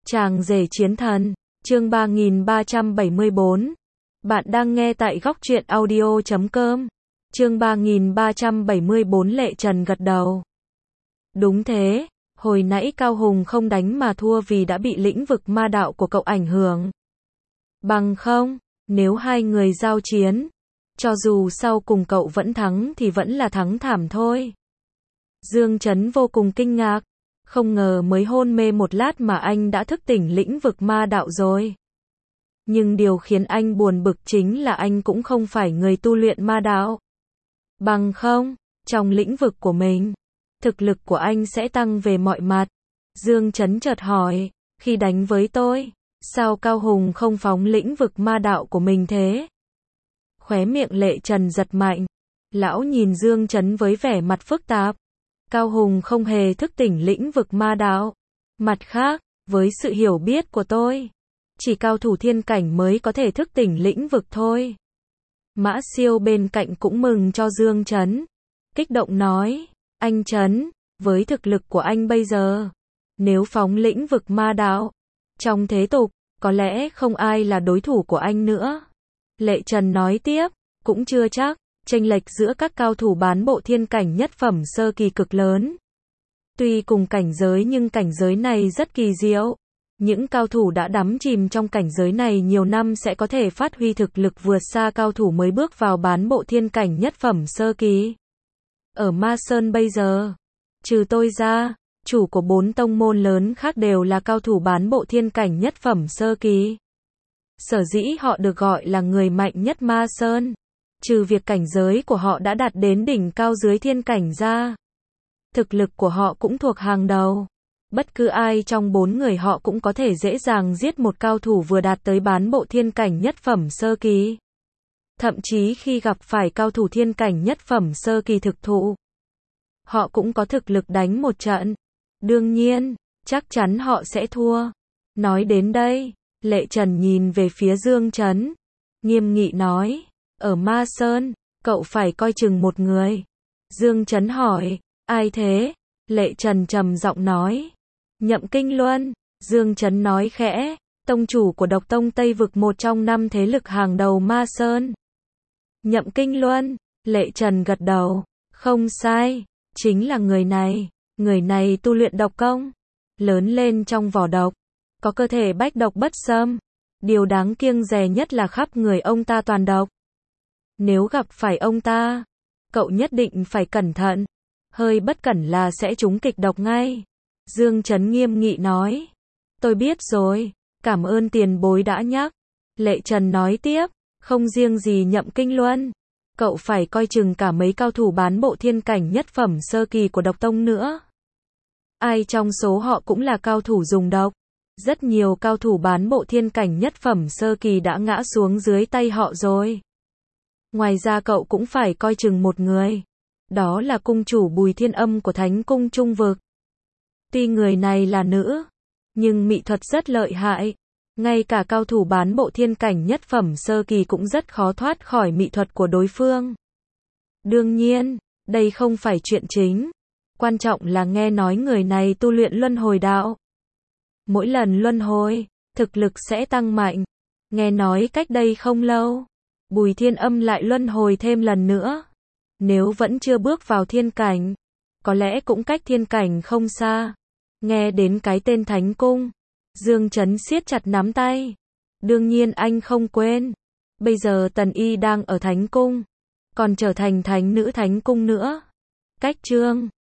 Chàng rể chiến thần, chương 3374. Bạn đang nghe tại góc truyện audio.com. Chương 3374 Lệ Trần gật đầu. Đúng thế, hồi nãy Cao Hùng không đánh mà thua vì đã bị lĩnh vực ma đạo của cậu ảnh hưởng. Bằng không, nếu hai người giao chiến, cho dù sau cùng cậu vẫn thắng thì vẫn là thắng thảm thôi. Dương Chấn vô cùng kinh ngạc. Không ngờ mới hôn mê một lát mà anh đã thức tỉnh lĩnh vực ma đạo rồi. Nhưng điều khiến anh buồn bực chính là anh cũng không phải người tu luyện ma đạo. Bằng không, trong lĩnh vực của mình, thực lực của anh sẽ tăng về mọi mặt. Dương Chấn chợt hỏi, khi đánh với tôi, sao Cao Hùng không phóng lĩnh vực ma đạo của mình thế? Khóe miệng Lệ Trần giật mạnh. Lão nhìn Dương Chấn với vẻ mặt phức tạp. Cao Hùng không hề thức tỉnh lĩnh vực ma đạo. Mặt khác, với sự hiểu biết của tôi, chỉ cao thủ thiên cảnh mới có thể thức tỉnh lĩnh vực thôi. Mã Siêu bên cạnh cũng mừng cho Dương Chấn. Kích động nói, anh Chấn, với thực lực của anh bây giờ, nếu phóng lĩnh vực ma đạo, trong thế tục, có lẽ không ai là đối thủ của anh nữa. Lệ Trần nói tiếp, cũng chưa chắc. Chênh lệch giữa các cao thủ bán bộ thiên cảnh nhất phẩm sơ kỳ cực lớn. Tuy cùng cảnh giới nhưng cảnh giới này rất kỳ diệu. Những cao thủ đã đắm chìm trong cảnh giới này nhiều năm sẽ có thể phát huy thực lực vượt xa cao thủ mới bước vào bán bộ thiên cảnh nhất phẩm sơ kỳ. Ở Ma Sơn bây giờ, trừ tôi ra, chủ của 4 tông môn lớn khác đều là cao thủ bán bộ thiên cảnh nhất phẩm sơ kỳ. Sở dĩ họ được gọi là người mạnh nhất Ma Sơn. Trừ việc cảnh giới của họ đã đạt đến đỉnh cao dưới thiên cảnh ra, thực lực của họ cũng thuộc hàng đầu. Bất cứ ai trong 4 người họ cũng có thể dễ dàng giết một cao thủ vừa đạt tới bán bộ thiên cảnh nhất phẩm sơ kỳ. Thậm chí khi gặp phải cao thủ thiên cảnh nhất phẩm sơ kỳ thực thụ, họ cũng có thực lực đánh một trận. Đương nhiên, chắc chắn họ sẽ thua. Nói đến đây, Lệ Trần nhìn về phía Dương Chấn, nghiêm nghị nói, ở Ma Sơn, cậu phải coi chừng một người. Dương Chấn hỏi, ai thế? Lệ Trần trầm giọng nói, Nhậm Kinh Luân. Dương Chấn nói khẽ, tông chủ của Độc Tông Tây Vực, một trong 5 thế lực hàng đầu Ma Sơn. Nhậm Kinh Luân. Lệ Trần gật đầu, không sai, chính là người này tu luyện độc công, lớn lên trong vỏ độc, có cơ thể bách độc bất xâm. Điều đáng kiêng dè nhất là khắp người ông ta toàn độc. Nếu gặp phải ông ta, cậu nhất định phải cẩn thận, hơi bất cẩn là sẽ trúng kịch độc ngay. Dương Chấn nghiêm nghị nói, tôi biết rồi, cảm ơn tiền bối đã nhắc. Lệ Trần nói tiếp, không riêng gì Nhậm Kinh Luân, cậu phải coi chừng cả mấy cao thủ bán bộ thiên cảnh nhất phẩm sơ kỳ của Độc Tông nữa. Ai trong số họ cũng là cao thủ dùng độc. Rất nhiều cao thủ bán bộ thiên cảnh nhất phẩm sơ kỳ đã ngã xuống dưới tay họ rồi. Ngoài ra cậu cũng phải coi chừng một người. Đó là cung chủ Bùi Thiên Âm của Thánh Cung Trung Vực. Tuy người này là nữ, nhưng mị thuật rất lợi hại. Ngay cả cao thủ bán bộ thiên cảnh nhất phẩm sơ kỳ cũng rất khó thoát khỏi mị thuật của đối phương. Đương nhiên, đây không phải chuyện chính. Quan trọng là nghe nói người này tu luyện luân hồi đạo. Mỗi lần luân hồi, thực lực sẽ tăng mạnh. Nghe nói cách đây không lâu, Bùi Thiên Âm lại luân hồi thêm lần nữa. Nếu vẫn chưa bước vào thiên cảnh, có lẽ cũng cách thiên cảnh không xa. Nghe đến cái tên Thánh Cung, Dương Chấn siết chặt nắm tay. Đương nhiên anh không quên, bây giờ Tần Y đang ở Thánh Cung, còn trở thành thánh nữ Thánh Cung nữa. Cách chương